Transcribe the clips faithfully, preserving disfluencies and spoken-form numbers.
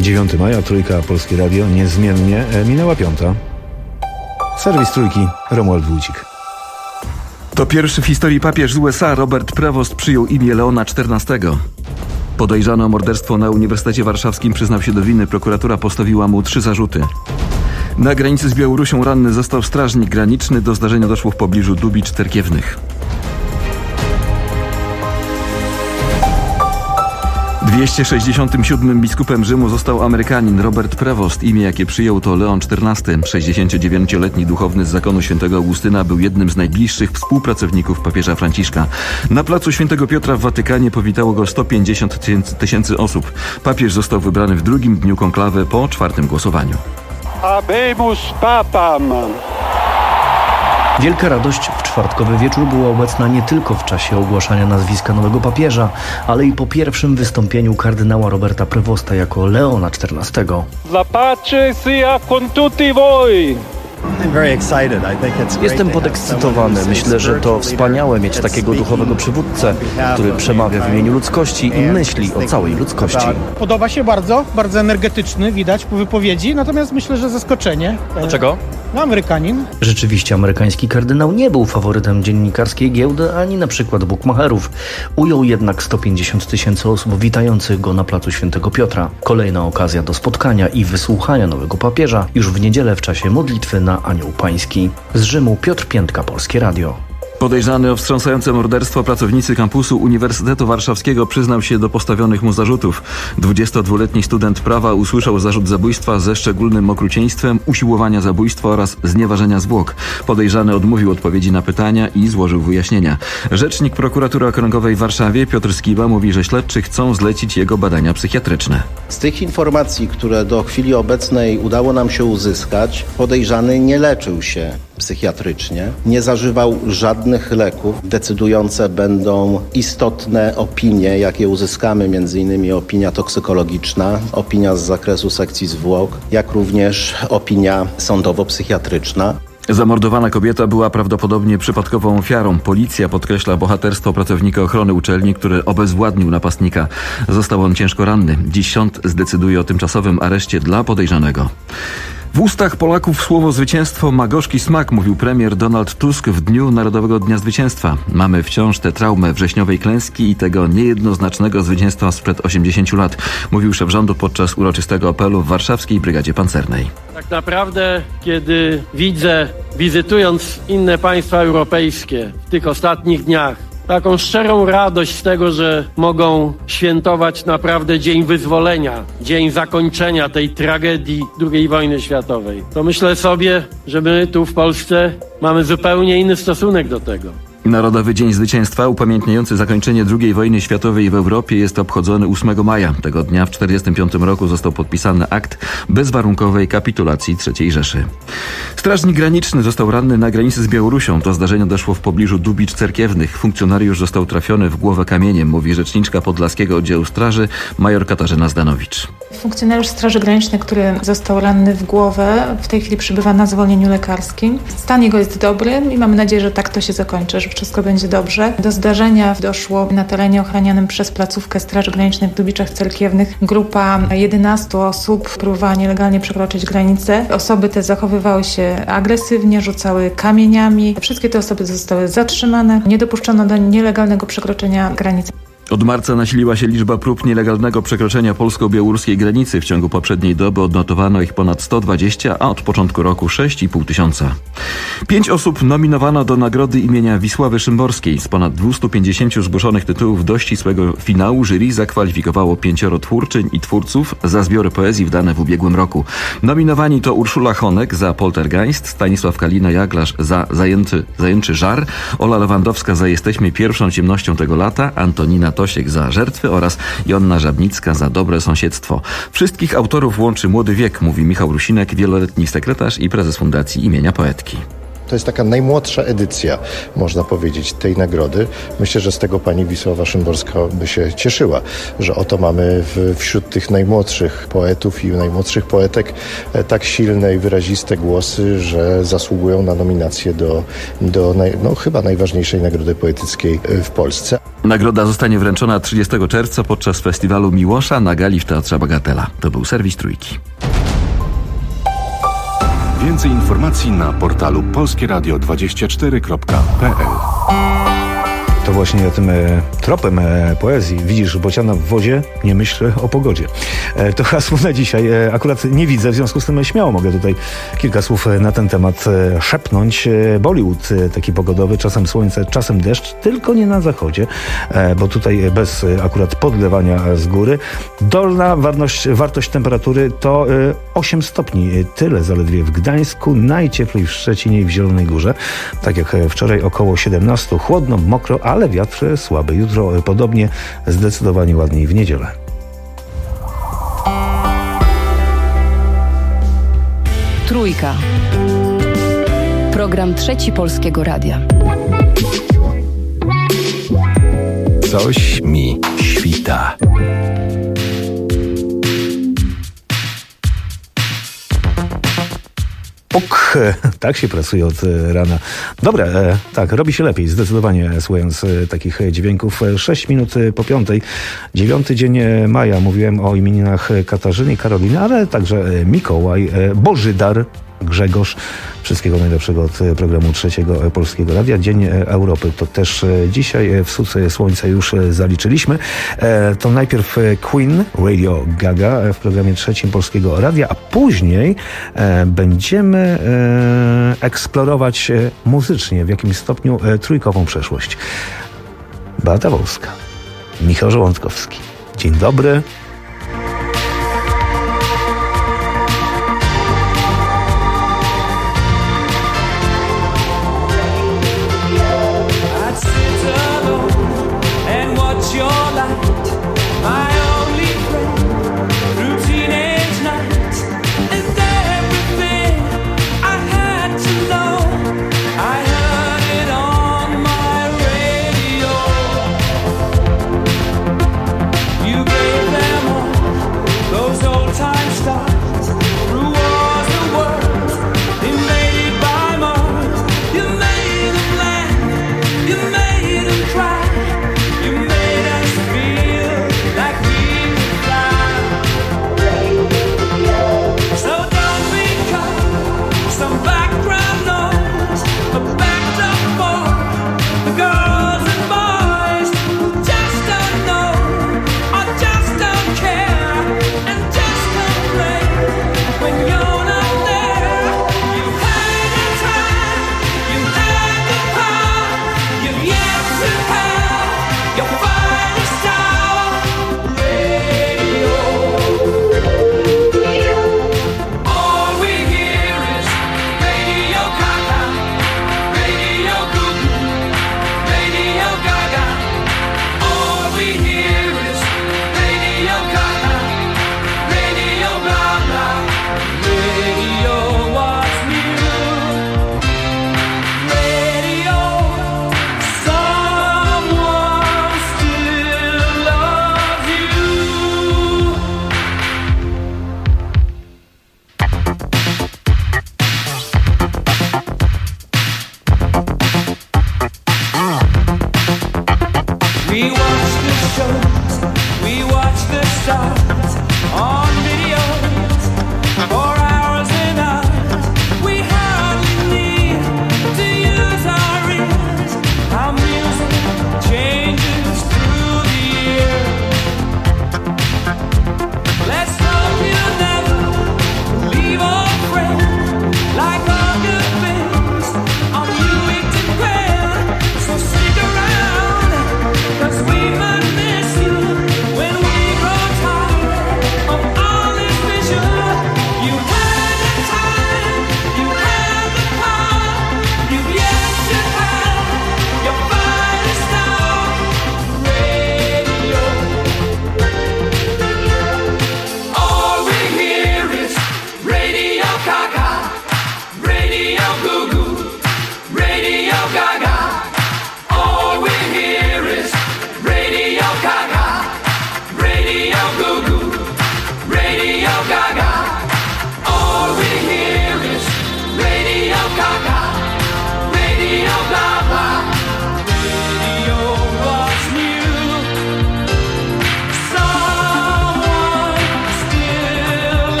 dziewiątego maja, Trójka, Polskie Radio, niezmiennie minęła piąta. Serwis Trójki, Romuald Wójcik. To pierwszy w historii papież z U S A Robert Prevost przyjął imię Leona czternastego. Podejrzany o morderstwo na Uniwersytecie Warszawskim przyznał się do winy. Prokuratura postawiła mu trzy zarzuty. Na granicy z Białorusią ranny został strażnik graniczny. Do zdarzenia doszło w pobliżu Dubicz Cerkiewnych. dwieście sześćdziesiątym siódmym biskupem Rzymu został Amerykanin Robert Prevost. Imię, jakie przyjął, to Leon czternasty. sześćdziesięciodziewięcioletni duchowny z zakonu świętego Augustyna był jednym z najbliższych współpracowników papieża Franciszka. Na placu Świętego Piotra w Watykanie powitało go sto pięćdziesiąt tysięcy osób. Papież został wybrany w drugim dniu konklawy po czwartym głosowaniu. Habemus Papam! Wielka radość w czwartkowy wieczór była obecna nie tylko w czasie ogłaszania nazwiska nowego papieża, ale i po pierwszym wystąpieniu kardynała Roberta Prevosta jako Leona czternastego. La pace sia con tutti voi! Jestem podekscytowany. Myślę, że to wspaniałe mieć takiego duchowego przywódcę, który przemawia w imieniu ludzkości i myśli o całej ludzkości. Podoba się bardzo, bardzo energetyczny, widać po wypowiedzi, natomiast myślę, że zaskoczenie. Dlaczego? No, Amerykanin. Rzeczywiście amerykański kardynał nie był faworytem dziennikarskiej giełdy, ani na przykład bukmacherów. Ujął jednak sto pięćdziesiąt tysięcy osób witających go na placu Świętego Piotra. Kolejna okazja do spotkania i wysłuchania nowego papieża już w niedzielę w czasie modlitwy na Anioł Pański. Z Rzymu Piotr Piętka, Polskie Radio. Podejrzany o wstrząsające morderstwo pracownicy kampusu Uniwersytetu Warszawskiego przyznał się do postawionych mu zarzutów. dwudziestodwuletni student prawa usłyszał zarzut zabójstwa ze szczególnym okrucieństwem, usiłowania zabójstwa oraz znieważenia zwłok. Podejrzany odmówił odpowiedzi na pytania i złożył wyjaśnienia. Rzecznik Prokuratury Okręgowej w Warszawie Piotr Skiba mówi, że śledczy chcą zlecić jego badania psychiatryczne. Z tych informacji, które do chwili obecnej udało nam się uzyskać, podejrzany nie leczył się psychiatrycznie, nie zażywał żadnych leków. Decydujące będą istotne opinie, jakie uzyskamy, między innymi opinia toksykologiczna, opinia z zakresu sekcji zwłok, jak również opinia sądowo-psychiatryczna. Zamordowana kobieta była prawdopodobnie przypadkową ofiarą. Policja podkreśla bohaterstwo pracownika ochrony uczelni, który obezwładnił napastnika. Został on ciężko ranny. Dziś sąd zdecyduje o tymczasowym areszcie dla podejrzanego. W ustach Polaków słowo zwycięstwo ma gorzki smak, mówił premier Donald Tusk w dniu Narodowego Dnia Zwycięstwa. Mamy wciąż tę traumę wrześniowej klęski i tego niejednoznacznego zwycięstwa sprzed osiemdziesięciu lat, mówił szef rządu podczas uroczystego apelu w warszawskiej Brygadzie Pancernej. Tak naprawdę, kiedy widzę, wizytując inne państwa europejskie w tych ostatnich dniach, taką szczerą radość z tego, że mogą świętować naprawdę Dzień Wyzwolenia, dzień zakończenia tej tragedii drugiej wojny światowej, to myślę sobie, że my tu w Polsce mamy zupełnie inny stosunek do tego. Narodowy Dzień Zwycięstwa, upamiętniający zakończenie drugiej wojny światowej w Europie, jest obchodzony ósmego maja. Tego dnia w tysiąc dziewięćset czterdziestym piątym roku został podpisany akt bezwarunkowej kapitulacji trzeciej Rzeszy. Strażnik graniczny został ranny na granicy z Białorusią. Do zdarzenia doszło w pobliżu Dubicz Cerkiewnych. Funkcjonariusz został trafiony w głowę kamieniem, mówi rzeczniczka Podlaskiego Oddziału Straży major Katarzyna Zdanowicz. Funkcjonariusz Straży Granicznej, który został ranny w głowę, w tej chwili przebywa na zwolnieniu lekarskim. Stan jego jest dobry i mamy nadzieję, że tak to się zakończy, że wszystko będzie dobrze. Do zdarzenia doszło na terenie ochranianym przez placówkę Straży Granicznej w Dubiczach Cerkiewnych. Grupa jedenastu osób próbowała nielegalnie przekroczyć granicę. Osoby te zachowywały się agresywnie, rzucały kamieniami. Wszystkie te osoby zostały zatrzymane. Nie dopuszczono do nielegalnego przekroczenia granicy. Od marca nasiliła się liczba prób nielegalnego przekroczenia polsko-białoruskiej granicy. W ciągu poprzedniej doby odnotowano ich ponad sto dwadzieścia, a od początku roku sześć i pół tysiąca. Pięć osób nominowano do nagrody imienia Wisławy Szymborskiej. Z ponad dwieście pięćdziesiąt zgłoszonych tytułów do ścisłego finału jury zakwalifikowało pięcioro twórczyń i twórców za zbiory poezji wydane w ubiegłym roku. Nominowani to Urszula Honek za Poltergeist, Stanisław Kalina-Jaglarz za Zajęty, Zajęczy Żar, Ola Lewandowska za Jesteśmy pierwszą ciemnością tego lata, Antonina Tosiek za Żertwy oraz Joanna Żabnicka za Dobre sąsiedztwo. Wszystkich autorów łączy młody wiek, mówi Michał Rusinek, wieloletni sekretarz i prezes Fundacji imienia Poetki. To jest taka najmłodsza edycja, można powiedzieć, tej nagrody. Myślę, że z tego pani Wisława Szymborska by się cieszyła, że oto mamy w, wśród tych najmłodszych poetów i najmłodszych poetek tak silne i wyraziste głosy, że zasługują na nominację do, do naj, no, chyba najważniejszej nagrody poetyckiej w Polsce. Nagroda zostanie wręczona trzydziestego czerwca podczas festiwalu Miłosza na gali w Teatrze Bagatela. To był serwis Trójki. Więcej informacji na portalu polskie radio dwadzieścia cztery kropka p l. To właśnie tym e, tropem e, poezji. Widzisz bociana w wodzie, nie myśl o pogodzie. E, to hasło na dzisiaj. E, akurat nie widzę, w związku z tym śmiało mogę tutaj kilka słów na ten temat e, szepnąć. E, Bollywood e, taki pogodowy, czasem słońce, czasem deszcz, tylko nie na zachodzie, e, bo tutaj bez e, akurat podlewania z góry. Dolna wartość, wartość temperatury to e, osiem stopni. Tyle zaledwie w Gdańsku, najcieplej w Szczecinie i w Zielonej Górze. Tak jak wczoraj około siedemnaście. Chłodno, mokro, ale wiatr słaby. Jutro podobnie, zdecydowanie ładniej w niedzielę. Trójka. Program Trzeci Polskiego Radia. Coś mi świta. Puk, tak się pracuje od rana. Dobra, e, tak, robi się lepiej, zdecydowanie słuchając e, takich dźwięków. Sześć minut po piątej, dziewiąty dzień maja. Mówiłem o imieninach Katarzyny i Karoliny, ale także Mikołaj, e, Bożydar, Grzegorz. Wszystkiego najlepszego od programu Trzeciego Polskiego Radia. Dzień Europy to też dzisiaj. Wschód słońca już zaliczyliśmy. To najpierw Queen, Radio Gaga w programie Trzecim Polskiego Radia, a później będziemy eksplorować muzycznie w jakimś stopniu trójkową przeszłość. Beata Wolska, Michał Żołądkowski. Dzień dobry. We might miss you when we grow tired of all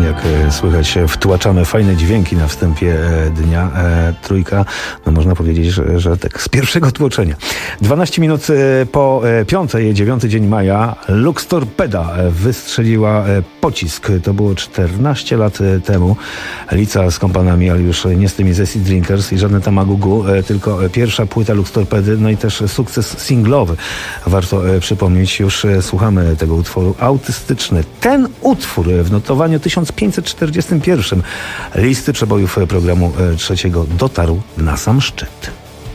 jak słychać, wtłaczamy fajne dźwięki na wstępie dnia. Trójka, no można powiedzieć, że, że tak z pierwszego tłoczenia. dwanaście minut po piątej, dziewiąty dzień maja, Lux Torpeda wystrzeliła pocisk. To było czternaście lat temu. Lica z kompanami, ale już nie z tymi ze Sea Drinkers i żadne tamagugu, tylko pierwsza płyta Lux Torpedy, no i też sukces singlowy. Warto przypomnieć, już słuchamy tego utworu, Autystyczny. Ten utwór w notowaniu tysiąc pięćset czterdziestym pierwszym listy przebojów programu trzeciego dotarł na sam szczyt.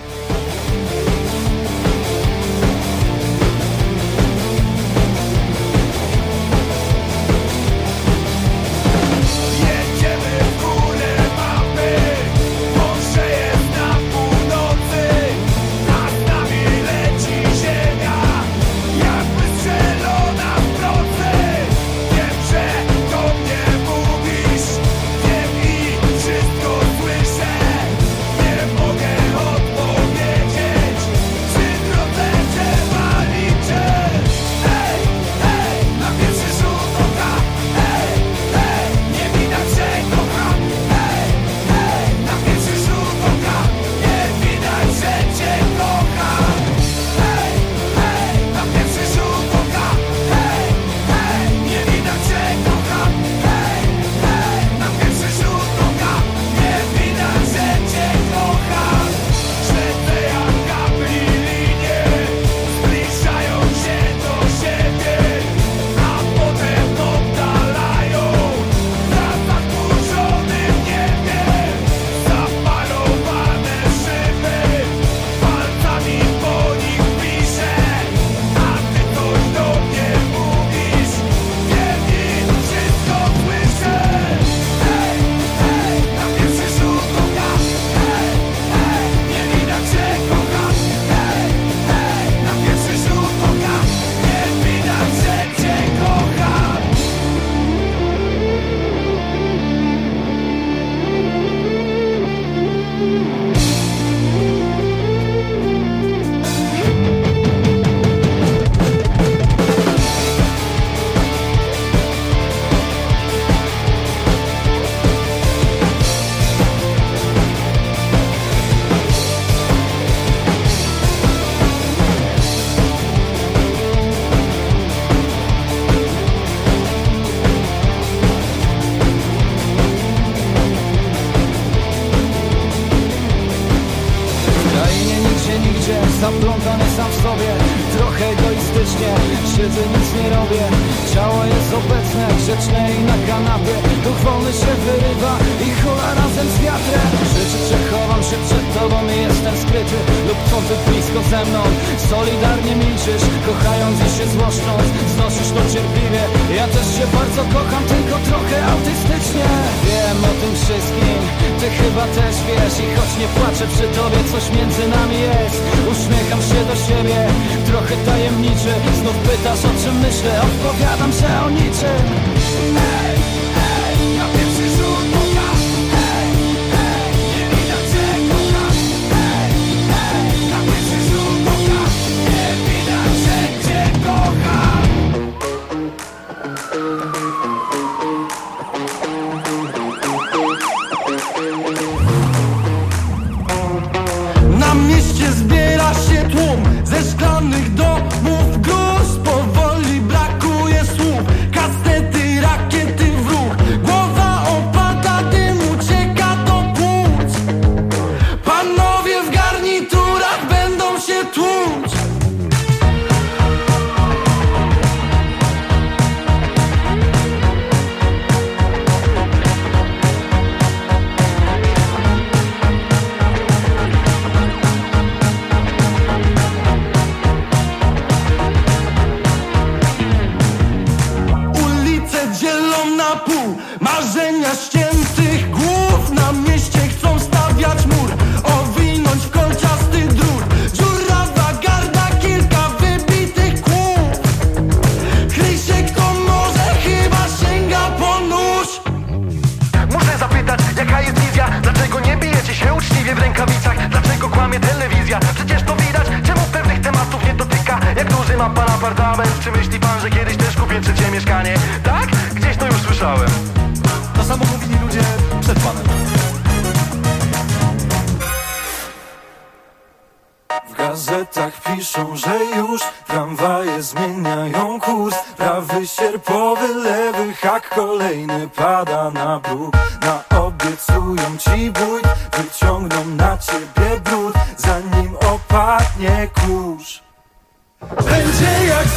Zaplątany sam w sobie, trochę egoistycznie, siedzę, nic nie robię. Ciało jest obecne, grzeczne i na kanapie. Duch wolny się wyrywa i hula razem z wiatrem. Życie przechowam się przed tobą i jestem skryty, lub to ty blisko ze mną. Solidarnie milczysz, kochając i się złoszcząc, znosisz to cierpliwie. Ja też się bardzo kocham, tylko trochę autystycznie. Wiem o tym wszystkim, ty chyba też wiesz. I choć nie płaczę przy tobie, coś między nami jest. Uśmiecham się do siebie, trochę tajemniczy. Znów pytasz, o czym myślę, odpowiadam, że o niczym. Ej, ej, na pierwszy rzut oka. Ej, ej, nie widać, że kocham. Ej, ej, na pierwszy rzut oka. Nie widać, że cię kocham. Na mieście zbiera się tłum ze szklanych domów gruz. Powoli brakuje słów, kasety, rakiety w ruch. Głowa opada, dym ucieka do płuc. Panowie w garniturach będą się tłuc. Marzenia ściętych głów na mieście chcą stawiać mur, owinąć w kolczasty drut. Dziurawa garda, kilka wybitych kłów. Kryj się kto może, chyba sięga po nóż. Muszę zapytać, jaka jest wizja? Dlaczego nie bijecie się uczciwie w rękawicach? Dlaczego kłamie telewizja? Przecież to widać, czemu pewnych tematów nie dotyka. Jak duży ma pan apartament? Czy myśli pan, że kiedyś też kupię trzecie mieszkanie? Tak? Gdzieś to już słyszałem. piszą, że już tramwaje zmieniają kurs. Prawy sierpowy, lewy hak, kolejny pada na bruk. Naobiecują ci bójt, wyciągną na ciebie brud, zanim opadnie kurz. Będzie jak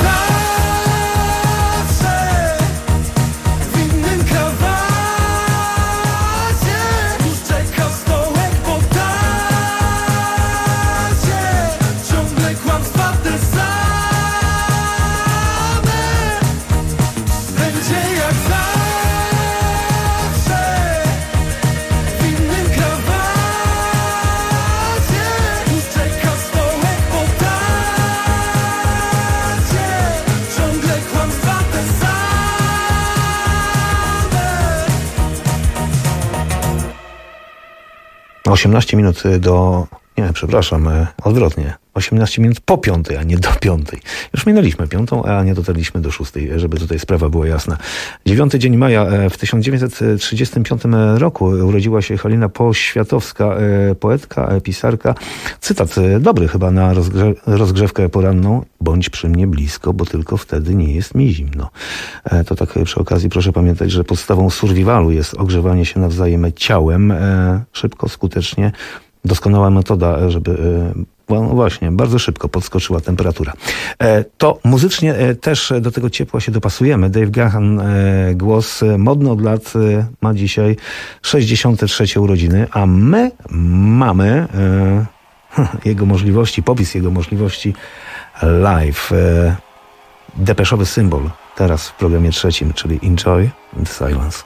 zawsze, w innym krawacie. Już czeka stołek po tacie. Ciągle kłamstwa te same. Będzie jak zawsze, w innym krawacie. Już czeka stołek po tacie. Ciągle kłamstwa te same. osiemnaście minut do... Nie, przepraszam, e, odwrotnie. osiemnaście minut po piątej, a nie do piątej. Już minęliśmy piątą, a nie dotarliśmy do szóstej, żeby tutaj sprawa była jasna. dziewiąty dzień maja e, w tysiąc dziewięćset trzydziestym piątym roku urodziła się Halina Poświatowska, e, poetka, e, pisarka. Cytat e, dobry chyba na rozgrze- rozgrzewkę poranną. Bądź przy mnie blisko, bo tylko wtedy nie jest mi zimno. E, to tak e, przy okazji proszę pamiętać, że podstawą survivalu jest ogrzewanie się nawzajem ciałem. E, szybko, skutecznie. Doskonała metoda, żeby, no właśnie, bardzo szybko podskoczyła temperatura. To muzycznie też do tego ciepła się dopasujemy. Dave Gahan, głos modny od lat, ma dzisiaj sześćdziesiąte trzecie urodziny, a my mamy jego możliwości, popis jego możliwości live. Depeszowy symbol teraz w programie trzecim, czyli Enjoy the Silence.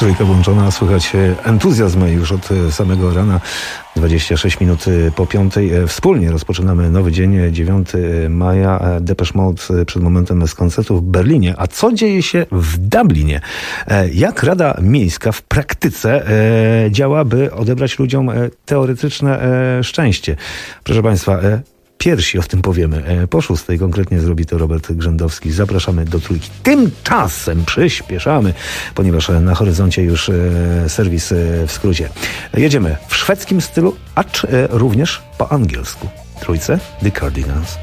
Trójka włączona, słychać entuzjazm już od samego rana. dwadzieścia sześć minut po piątej. Wspólnie rozpoczynamy nowy dzień, dziewiątego maja. Depeche Mode przed momentem z koncertu w Berlinie. A co dzieje się w Dublinie? Jak Rada Miejska w praktyce działa, by odebrać ludziom teoretyczne szczęście? Proszę Państwa, pierwsi o tym powiemy. Po szóstej konkretnie zrobi to Robert Grzędowski. Zapraszamy do Trójki. Tymczasem przyspieszamy, ponieważ na horyzoncie już serwis w skrócie. Jedziemy w szwedzkim stylu, acz również po angielsku. Trójce The Cardigans.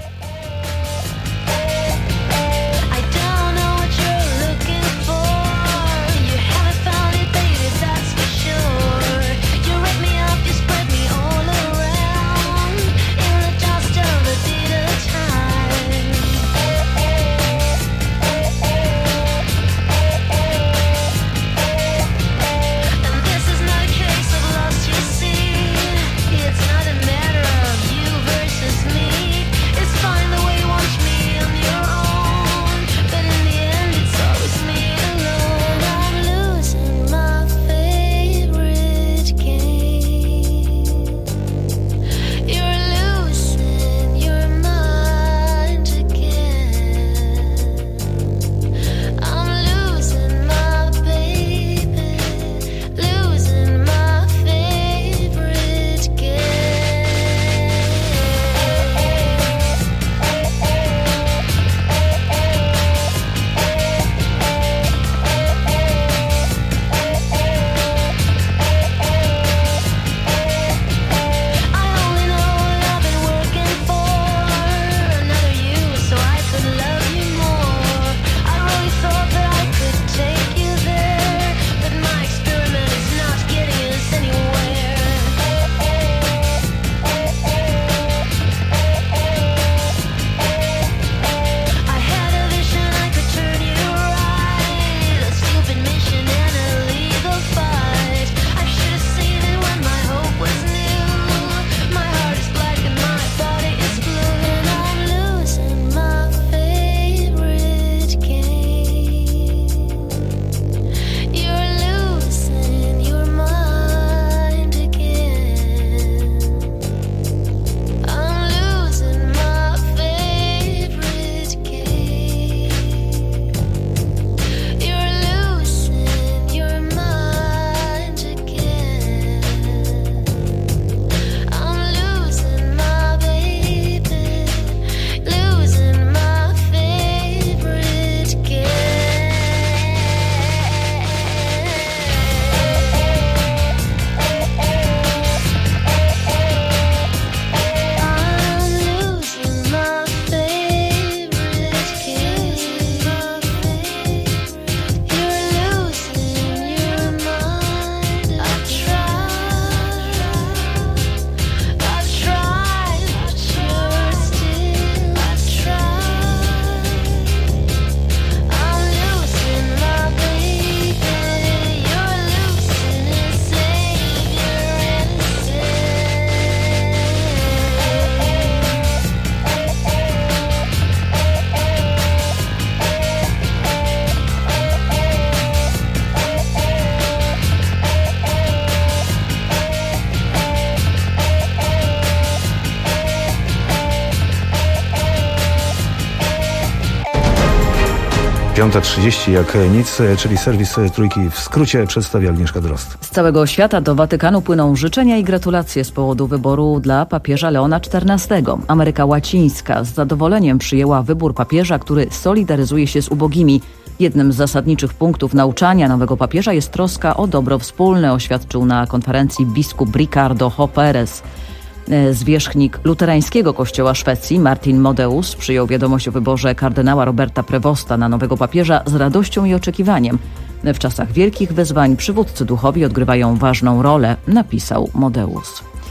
piąta trzydzieści jak nic, czyli serwis Trójki w skrócie przedstawia Agnieszka Drozd. Z całego świata do Watykanu płyną życzenia i gratulacje z powodu wyboru dla papieża Leona czternastego. Ameryka Łacińska z zadowoleniem przyjęła wybór papieża, który solidaryzuje się z ubogimi. Jednym z zasadniczych punktów nauczania nowego papieża jest troska o dobro wspólne, oświadczył na konferencji biskup Ricardo Hoperes. Zwierzchnik luterańskiego kościoła Szwecji Martin Modeusz przyjął wiadomość o wyborze kardynała Roberta Prevosta na nowego papieża z radością i oczekiwaniem. W czasach wielkich wyzwań przywódcy duchowi odgrywają ważną rolę, napisał Modeusz.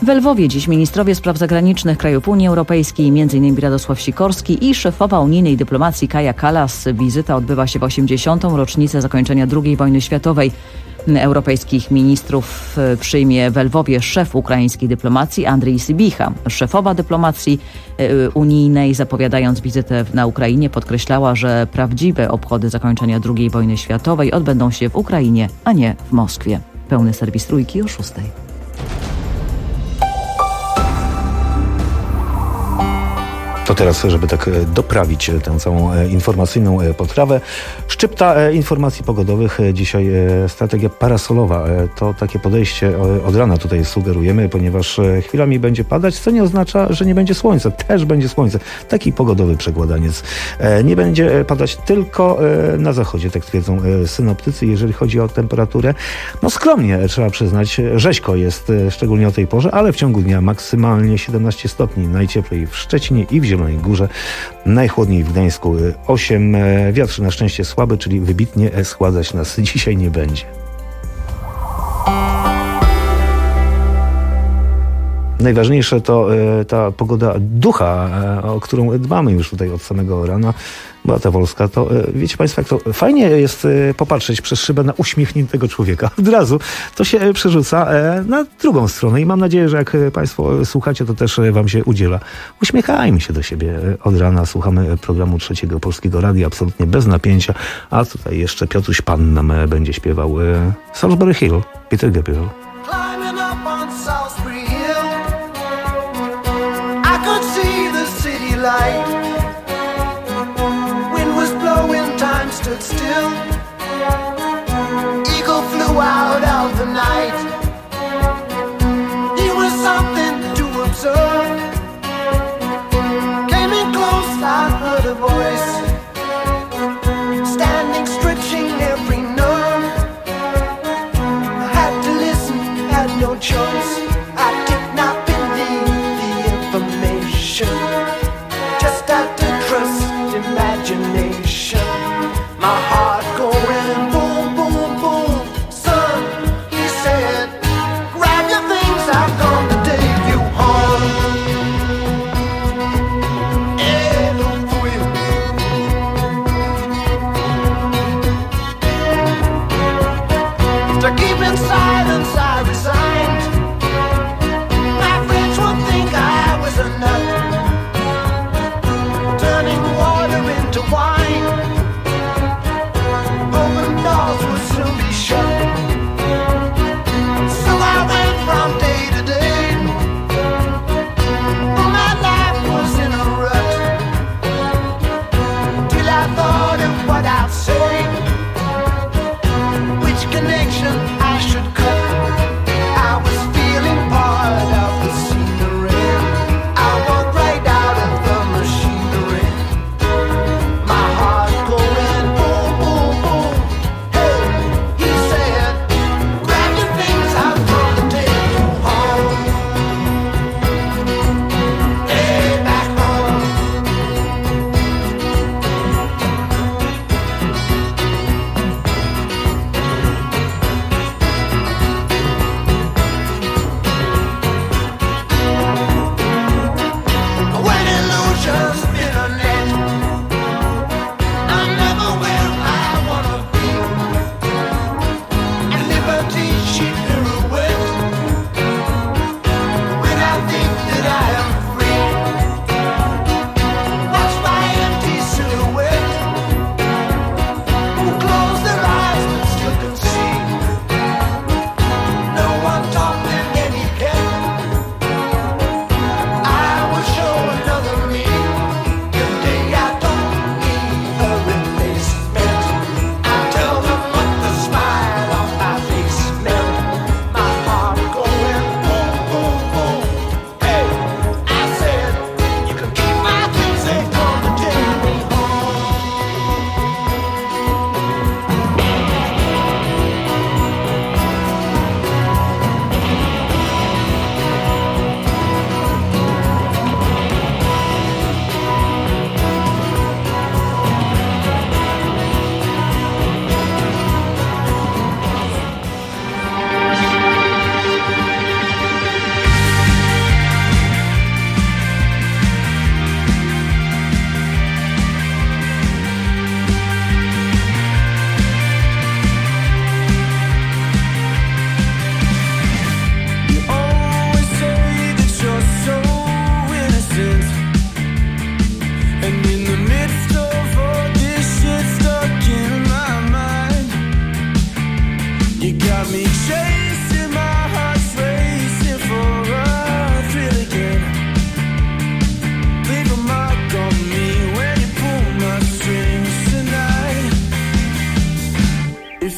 W Lwowie dziś ministrowie spraw zagranicznych krajów Unii Europejskiej, między innymi Radosław Sikorski i szefowa unijnej dyplomacji Kaja Kallas. Wizyta odbywa się w osiemdziesiątą rocznicę zakończenia drugiej wojny światowej. Europejskich ministrów przyjmie w Lwowie szef ukraińskiej dyplomacji Andrii Sybicha. Szefowa dyplomacji unijnej, zapowiadając wizytę na Ukrainie, podkreślała, że prawdziwe obchody zakończenia drugiej wojny światowej odbędą się w Ukrainie, a nie w Moskwie. Pełny serwis Trójki o szóstej. To teraz, żeby tak doprawić tę całą informacyjną potrawę, szczypta informacji pogodowych. Dzisiaj strategia parasolowa. To takie podejście od rana tutaj sugerujemy, ponieważ chwilami będzie padać, co nie oznacza, że nie będzie słońca. Też będzie słońce. Taki pogodowy przekładaniec. Nie będzie padać tylko na zachodzie, tak twierdzą synoptycy. Jeżeli chodzi o temperaturę, no skromnie trzeba przyznać. Rzeźko jest, szczególnie o tej porze, ale w ciągu dnia maksymalnie siedemnaście stopni. Najcieplej w Szczecinie i w Zielonej Górze, najchłodniej w Gdańsku osiem. Wiatr na szczęście słaby, czyli wybitnie schładzać nas dzisiaj nie będzie. Najważniejsze to e, ta pogoda ducha, e, o którą dbamy już tutaj od samego rana. Beata Wolska, to e, wiecie Państwo, jak to fajnie jest e, popatrzeć przez szybę na uśmiechniętego człowieka. Od razu to się e, przerzuca e, na drugą stronę i mam nadzieję, że jak Państwo słuchacie, to też e, Wam się udziela. Uśmiechajmy się do siebie e, od rana. Słuchamy programu Trzeciego Polskiego Radia absolutnie bez napięcia, a tutaj jeszcze Piotruś Pan nam e, będzie śpiewał e, Salisbury Hill, Peter Gabriel. Light. Wind was blowing, time stood still. Eagle flew out of the night. He was something to observe. Came in close, I heard a voice, standing, stretching every nerve. I had to listen, had no choice. I did not believe the information. Just had to trust imagination. My heart going boom, boom, boom. Son, he said, grab your things, I've come to take you home. Yeah, don't fool you. To keep in silence, I resigned. My friends would think I was a nut, turning water into wine.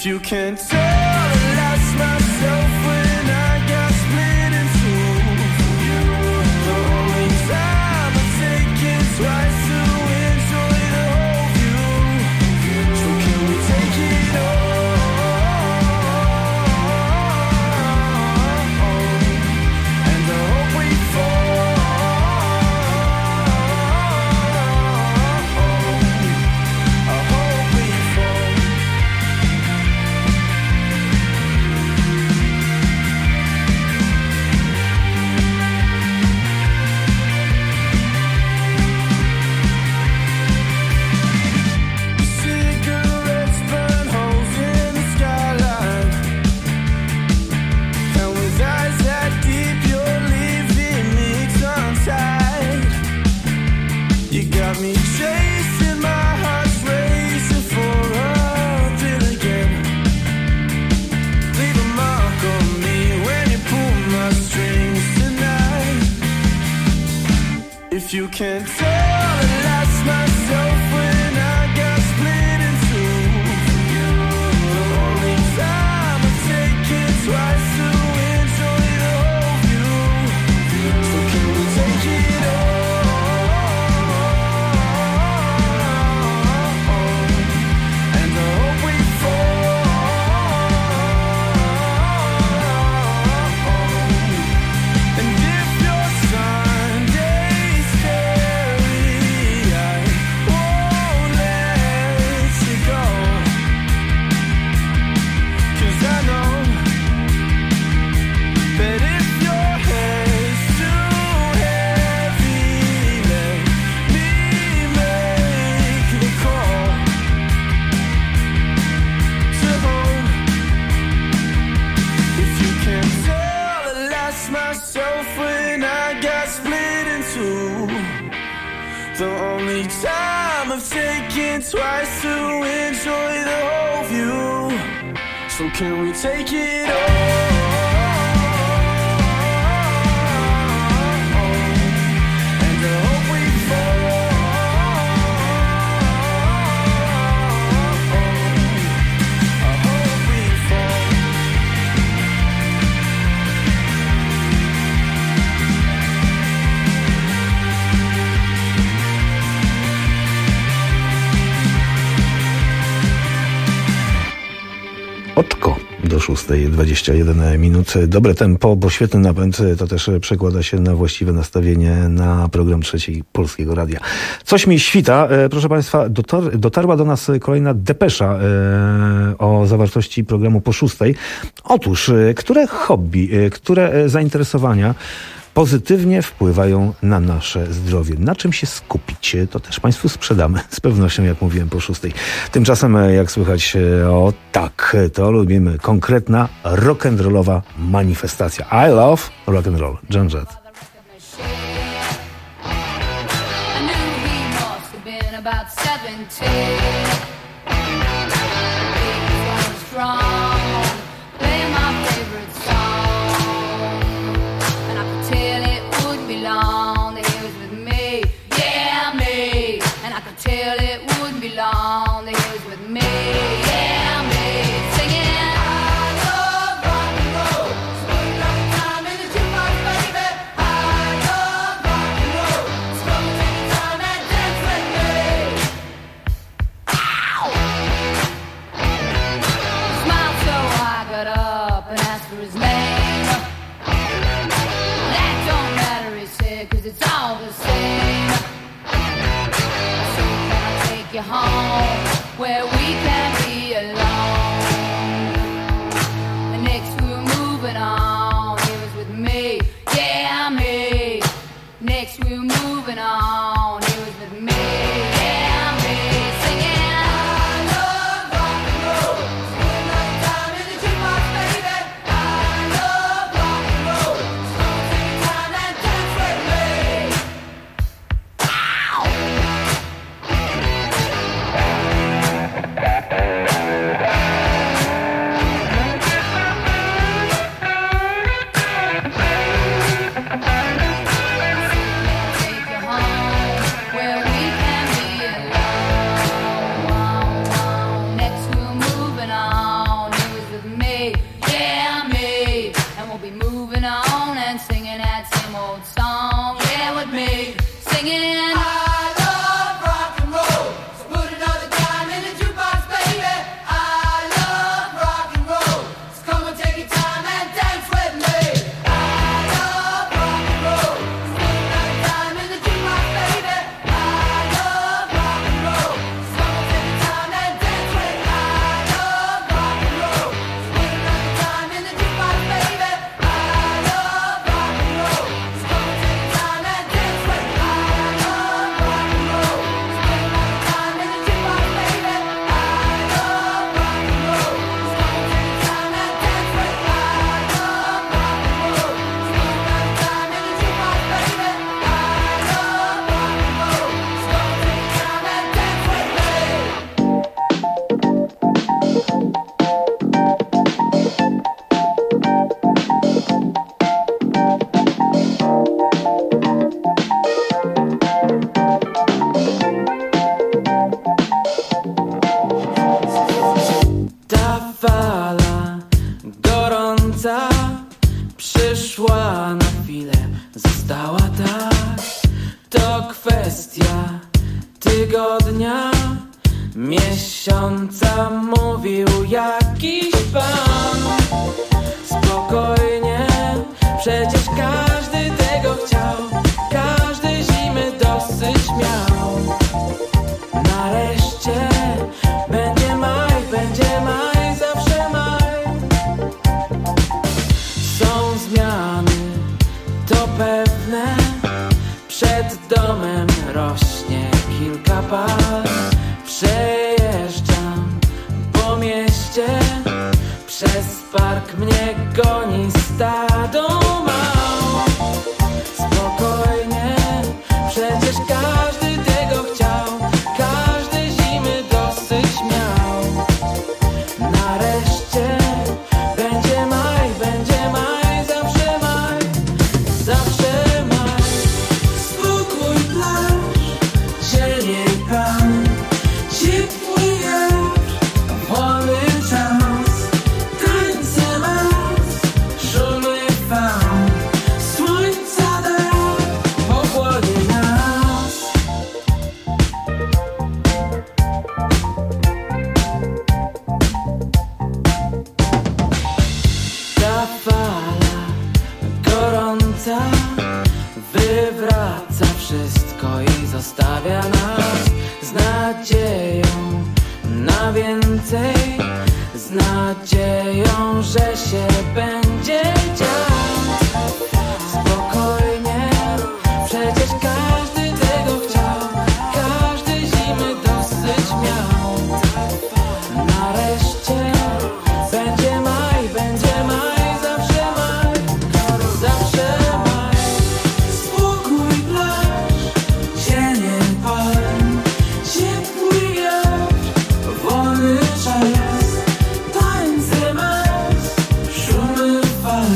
If you can't tell, I lost myself when I got split in two. The only time I take it twice to enjoy the whole view. So can we take it all? And I hope we fall. I hope we fall. Cigarettes burn holes in the skyline, and with eyes that deep, you're leaving me tongue-tied. You got me chasing, my heart's racing for a thrill again. Leave a mark on me when you pull my strings tonight. If you can't tell, I lost myself when I got split in two. The only time I take it twice to enjoy the whole view. So can we take it all? And I hope we fall. And if your Sunday's scary, I won't let you go. 'Cause I know that if your head's too heavy, let me make the call to home. If you can't tell, I lost myself when I got split in two. The only time I've taken twice to enjoy the whole view. So can we take it all? And I hope we fall. I hope we fall. Oczko do szóstej, dwadzieścia jeden minut. Dobre tempo, bo świetny napęd to też przekłada się na właściwe nastawienie na program Trzeciej Polskiego Radia. Coś mi świta. E, proszę Państwa, dotar, dotarła do nas kolejna depesza e, o zawartości programu po szóstej. Otóż, e, które hobby, e, które e, zainteresowania pozytywnie wpływają na nasze zdrowie. Na czym się skupić? To też Państwu sprzedamy. Z pewnością, jak mówiłem, po szóstej. Tymczasem, jak słychać, o tak, to lubimy. Konkretna rock'n'rollowa manifestacja. I love rock'n'roll. John Jett. Where we can be alone. And next we were moving on. He was with me, yeah, me. Next we were moving on. He was with me, yeah, me. Singing, I love rock and roll. Spend my time in the jukebox, baby. I love rock and roll. So take your time and dance with me. Ow! miesiąca mówił jakiś pan. Spokojnie, przecież każdy tego chciał, każdy zimy dosyć miał. Nareszcie będzie maj, będzie maj, zawsze maj. Są zmiany, to pewne, przed domem rośnie kilka par. Przejeżdżam po mieście, przez park mnie goni stado mał. Spokojnie, przecież każdy tego chciał, każdy zimy dosyć miał. Nareszcie będzie maj, będzie maj, zawsze maj, zawsze maj. Spokój, plaż, zieleń, pan, ciepły wiatr, wolny czas, tańce mas, szumy fal, słońca dar pochłonie nas. Ta fala gorąca wywraca wszystko i zostawia nas z nadzieją na więcej, z nadzieją, że się będzie dziać. Spokojnie, przecież każdy tego chciał, każdy zimy dosyć miał. Nareszcie będzie maj, będzie maj, zawsze maj, zawsze maj. Spokój, plaż, zieleń, palm, ciepły wiatr, wolny czas, tańce mas, szumy fal,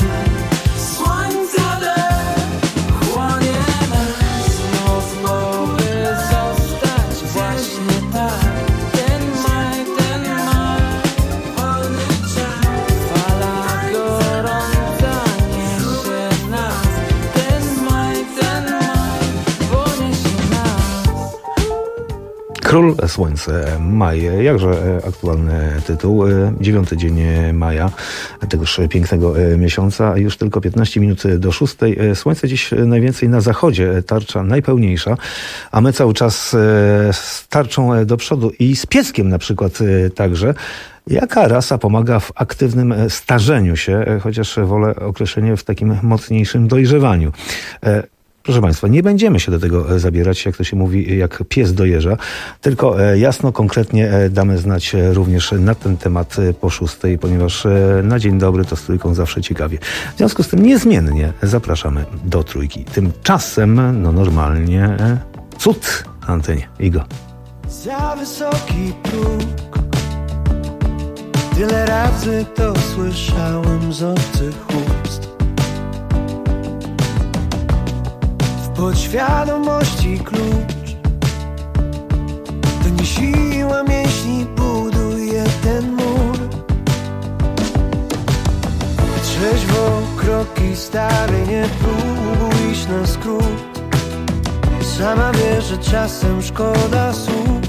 słońca dech chłonie nas. Mogłoby zostać właśnie tak. Ten maj, ten maj, wolny czas, fala gorąca niesie nas. Ten maj, ten maj, poniesie nas. Król Słońce, maj, jakże aktualny tytuł. Dziewiąty dzień maja, tegoż pięknego miesiąca, a już tylko piętnaście minut do szóstej. Słońce dziś najwięcej na zachodzie, tarcza najpełniejsza, a my cały czas z tarczą do przodu i z pieskiem na przykład także. Jaka rasa pomaga w aktywnym starzeniu się, chociaż wolę określenie w takim mocniejszym dojrzewaniu? Proszę Państwa, nie będziemy się do tego zabierać, jak to się mówi, jak pies dojeżdża, tylko jasno, konkretnie damy znać również na ten temat po szóstej, ponieważ na dzień dobry to z trójką zawsze ciekawie. W związku z tym niezmiennie zapraszamy do trójki. Tymczasem, no normalnie, cud na antenie. Igo. Za wysoki próg, tyle razy to słyszałem z obcych ust. Podświadomości klucz to nie siła mięśni buduje ten mur. Trzeźwo kroki stary, nie próbuj iść na skrót. Sama wiesz, że czasem szkoda słów.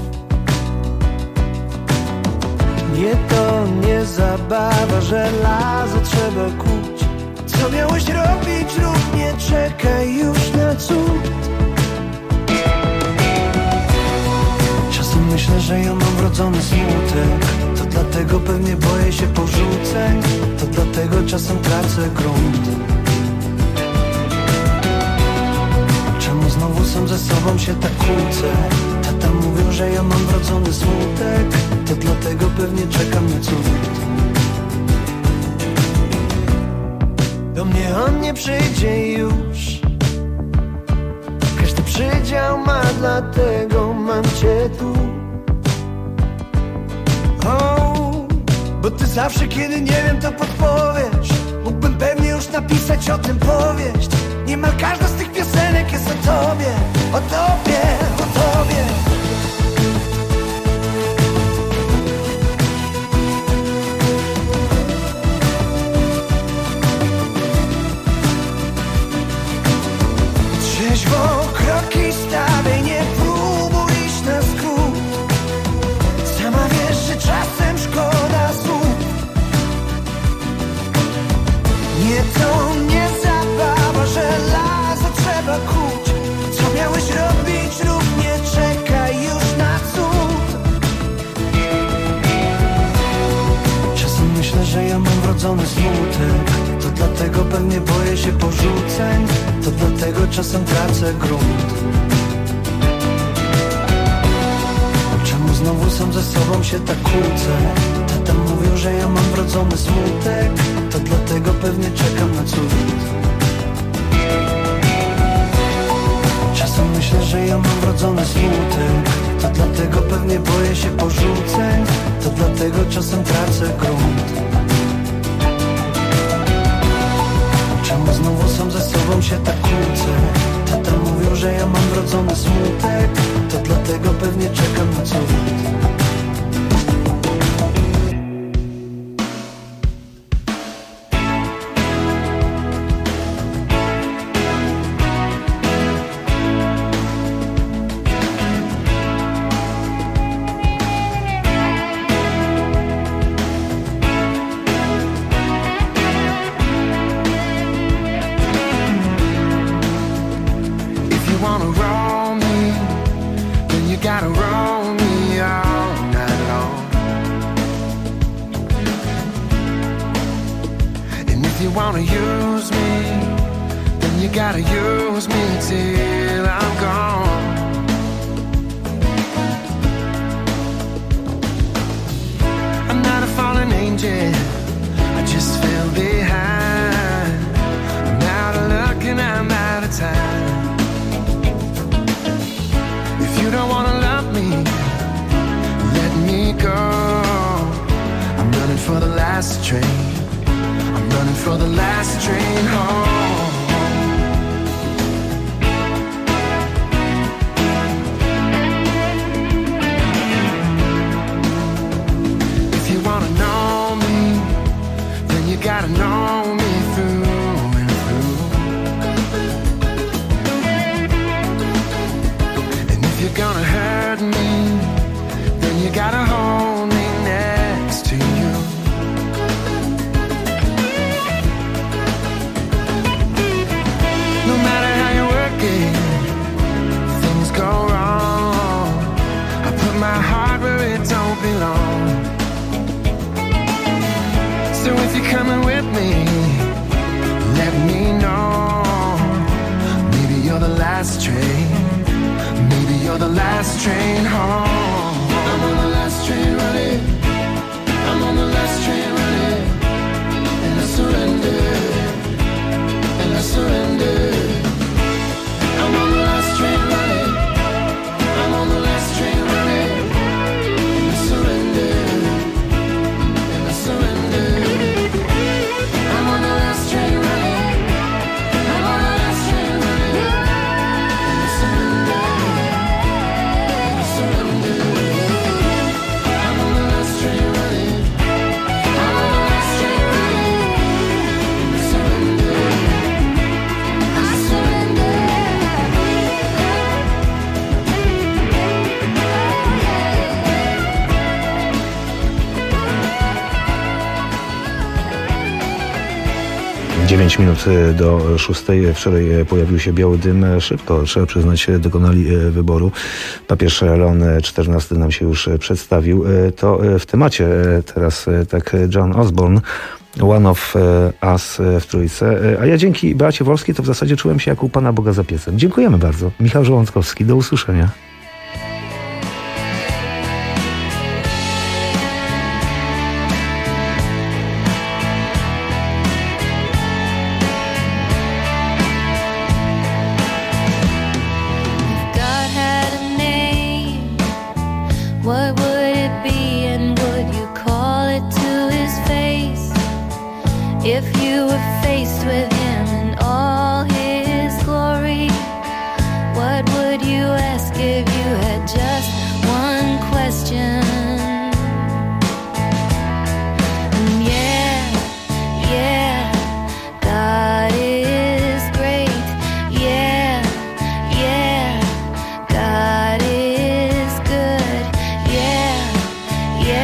Nie to nie zabawa, żelazo trzeba kuć. Co miałeś robić, rób, nie czekaj już na cud. Czasem myślę, że ja mam wrodzony smutek. To dlatego pewnie boję się porzuceń. To dlatego czasem tracę grunt. Czemu znowu sam ze sobą się tak kłócę? Tata mówią, że ja mam wrodzony smutek. To dlatego pewnie czeka mnie cud. Do mnie on nie przyjdzie już. Każdy przydział ma, dlatego mam cię tu. Oh, bo ty zawsze, kiedy nie wiem, to podpowiesz. Mógłbym pewnie już napisać o tym powieść. Niemal każda z tych piosenek jest o tobie, o tobie, o tobie. Trzeźwo kroki stawiaj, nie próbuj iść na skrót. wrodzony smutek. To dlatego pewnie boję się porzuceń. To dlatego czasem tracę grunt. Czemu znowu sam ze sobą się tak kłócę? Tata mówił, że ja mam wrodzony smutek. To dlatego pewnie czekam na cud. Czasem myślę, że ja mam wrodzony smutek. To dlatego pewnie boję się porzuceń. To dlatego czasem tracę grunt. Czemu znowu sam ze sobą się tak kłócę? Tata mówił, że ja mam wrodzony smutek. To dlatego pewnie czekam na cud. dziewięć minut do szóstej. Wczoraj pojawił się biały dym. Szybko, trzeba przyznać, dokonali wyboru. Papież Leon czternasty nam się już przedstawił. To w temacie teraz tak John Osborne, One of Us w trójce. A ja dzięki Beacie Wolskiej to w zasadzie czułem się jak u Pana Boga za piecem. Dziękujemy bardzo. Michał Żołądkowski. Do usłyszenia.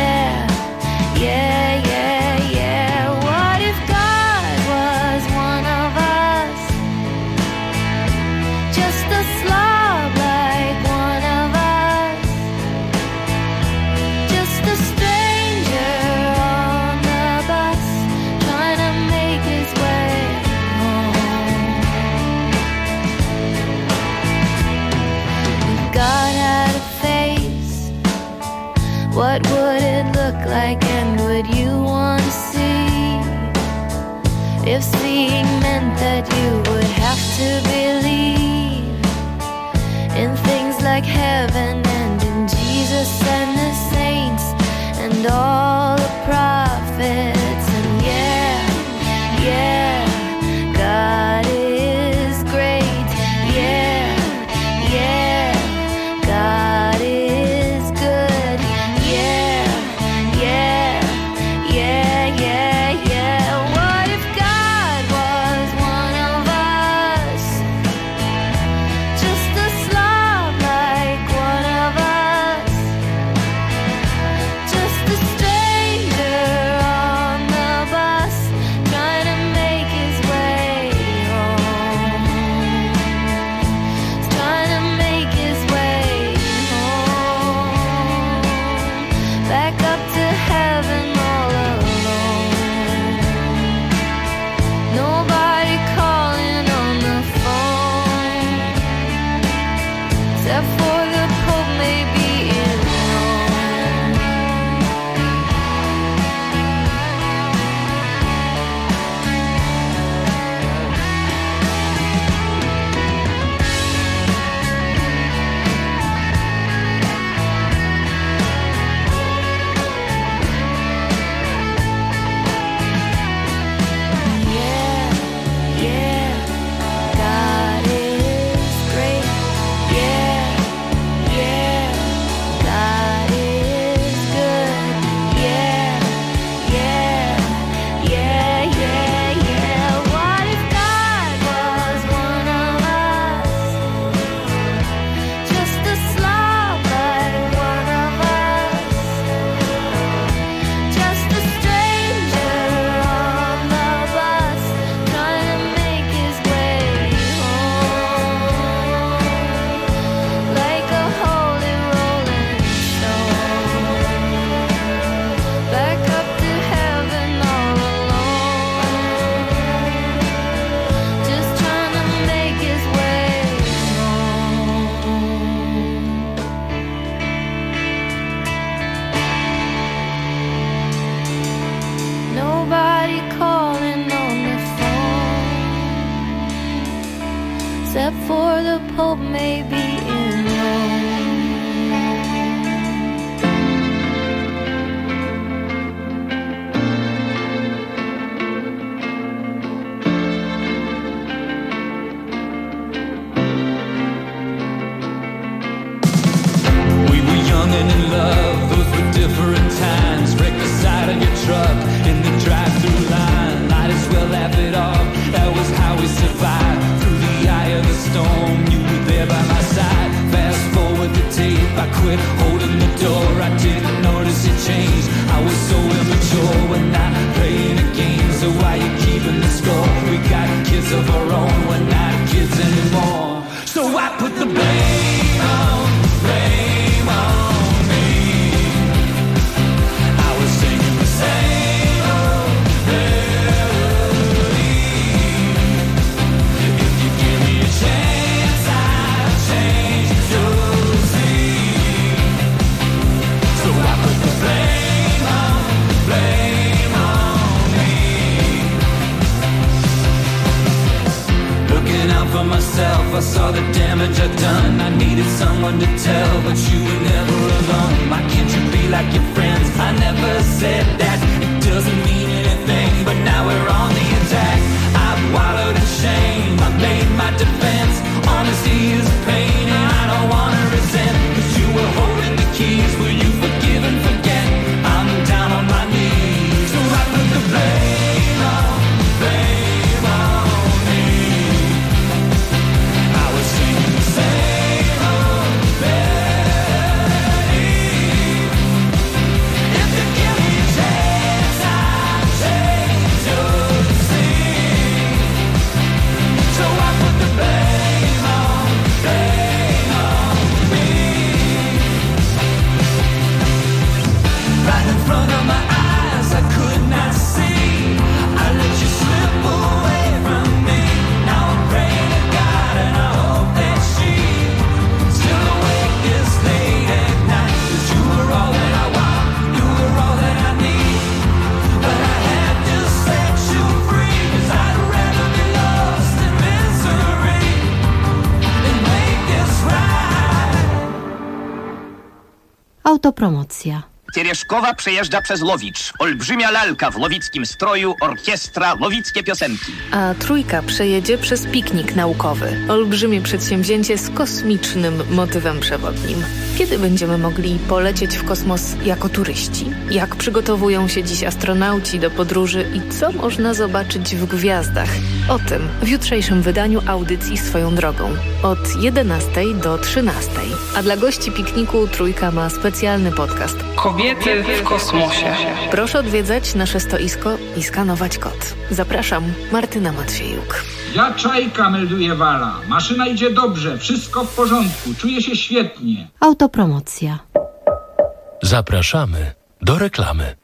Yeah, yeah, yeah. What if God was one of What would it look like and would you want to see? If seeing meant that you would have to believe in things like heaven and in Jesus and the saints and all the prophets. And yeah, yeah, God is great. Yeah, yeah, God is good. Yeah, yeah, yeah, yeah, yeah. What if God was one of us? Just a slob like one of us. Just a stranger on the bus trying to make his way home. He's trying to make his way home. Back up to heaven all alone. Nobody calling on the phone except for the Pope maybe in Rome. Yeah, yeah, God is great. Yeah, yeah, God is good. Yeah, yeah, yeah, yeah, yeah. What if God was one of us? Just a slob like one of us. Just a stranger on the bus trying to make his way home. Like a holy rolling stone. Back up to heaven all alone. Just trying to make his way home. Nobody calling on the phone except for the Pope maybe in Rome. We were young and in love, those were different times. Wreck the side of your truck in the drive-through line. Might as well laugh it off, that was how we survived. Through the eye of the storm, you were there by my side. Fast forward the tape, I quit holding the door. I didn't notice it changed, I was so immature. We're not playing a game, so why you keeping the score? We got kids of our own, we're not kids anymore. So I put the blame on, blame on me. I was singing the same old melody. If you give me a chance, I'll change, you'll see. So I put the blame on, blame on me. Looking out for myself, I saw the damage I'd done. I needed someone to tell, but you were never alone. Why can't you be like your friends? I never said that, it doesn't mean anything. But now we're on the attack, I've wallowed in shame. I made my defense, honesty is pain. And I don't wanna resent, cause you were holding the keys. Will you forgive and forget? I'm down on my knees. So I put the blame on, blame on me. I was singing the same old melody. If you give me a chance, Autopromocja. Teрешkowa przejeżdża przez Lowicz. Olbrzymia lalka w lowickim stroju, orkiestra, lowickie piosenki. A trójka przejedzie przez piknik naukowy. Olbrzymie przedsięwzięcie z kosmicznym motywem przewodnim. Kiedy będziemy mogli polecieć w kosmos jako turyści? Jak przygotowują się dziś astronauci do podróży i co można zobaczyć w gwiazdach? O tym w jutrzejszym wydaniu audycji Swoją drogą. Od jedenastej do trzynastej. A dla gości pikniku trójka ma specjalny podcast. Kobiety w kosmosie. Proszę odwiedzać nasze stoisko i skanować kod. Zapraszam, Martyna Matwiejuk. Ja Czajka, melduje Wala. Maszyna idzie dobrze, wszystko w porządku, czuję się świetnie. Autopromocja. Zapraszamy do reklamy.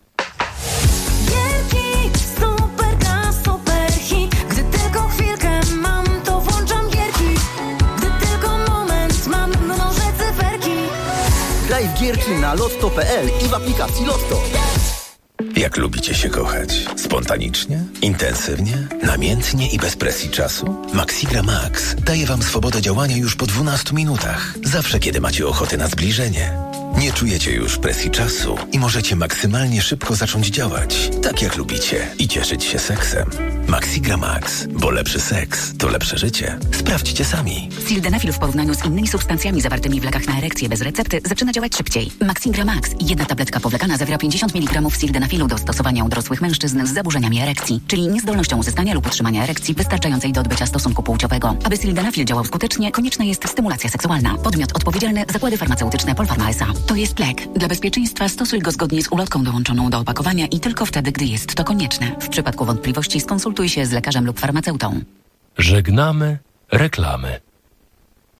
Graj w gierki na lotto kropka p l i w aplikacji Lotto. Jak lubicie się kochać? Spontanicznie? Intensywnie? Namiętnie i bez presji czasu? Maxigra Max daje wam swobodę działania już po dwunastu minutach. Zawsze, kiedy macie ochotę na zbliżenie. Nie czujecie już presji czasu i możecie maksymalnie szybko zacząć działać, tak jak lubicie, i cieszyć się seksem. Maxigra Max, bo lepszy seks to lepsze życie. Sprawdźcie sami. Sildenafil w porównaniu z innymi substancjami zawartymi w lekach na erekcję bez recepty zaczyna działać szybciej. Maxigra Max, jedna tabletka powlekana, zawiera pięćdziesiąt miligramów sildenafilu do stosowania u dorosłych mężczyzn z zaburzeniami erekcji, czyli niezdolnością uzyskania lub utrzymania erekcji wystarczającej do odbycia stosunku płciowego. Aby sildenafil działał skutecznie, konieczna jest stymulacja seksualna. Podmiot odpowiedzialny: Zakłady Farmaceutyczne Polpharma S A. To jest lek. Dla bezpieczeństwa stosuj go zgodnie z ulotką dołączoną do opakowania i tylko wtedy, gdy jest to konieczne. W przypadku wątpliwości skonsultuj się z lekarzem lub farmaceutą. Żegnamy reklamy.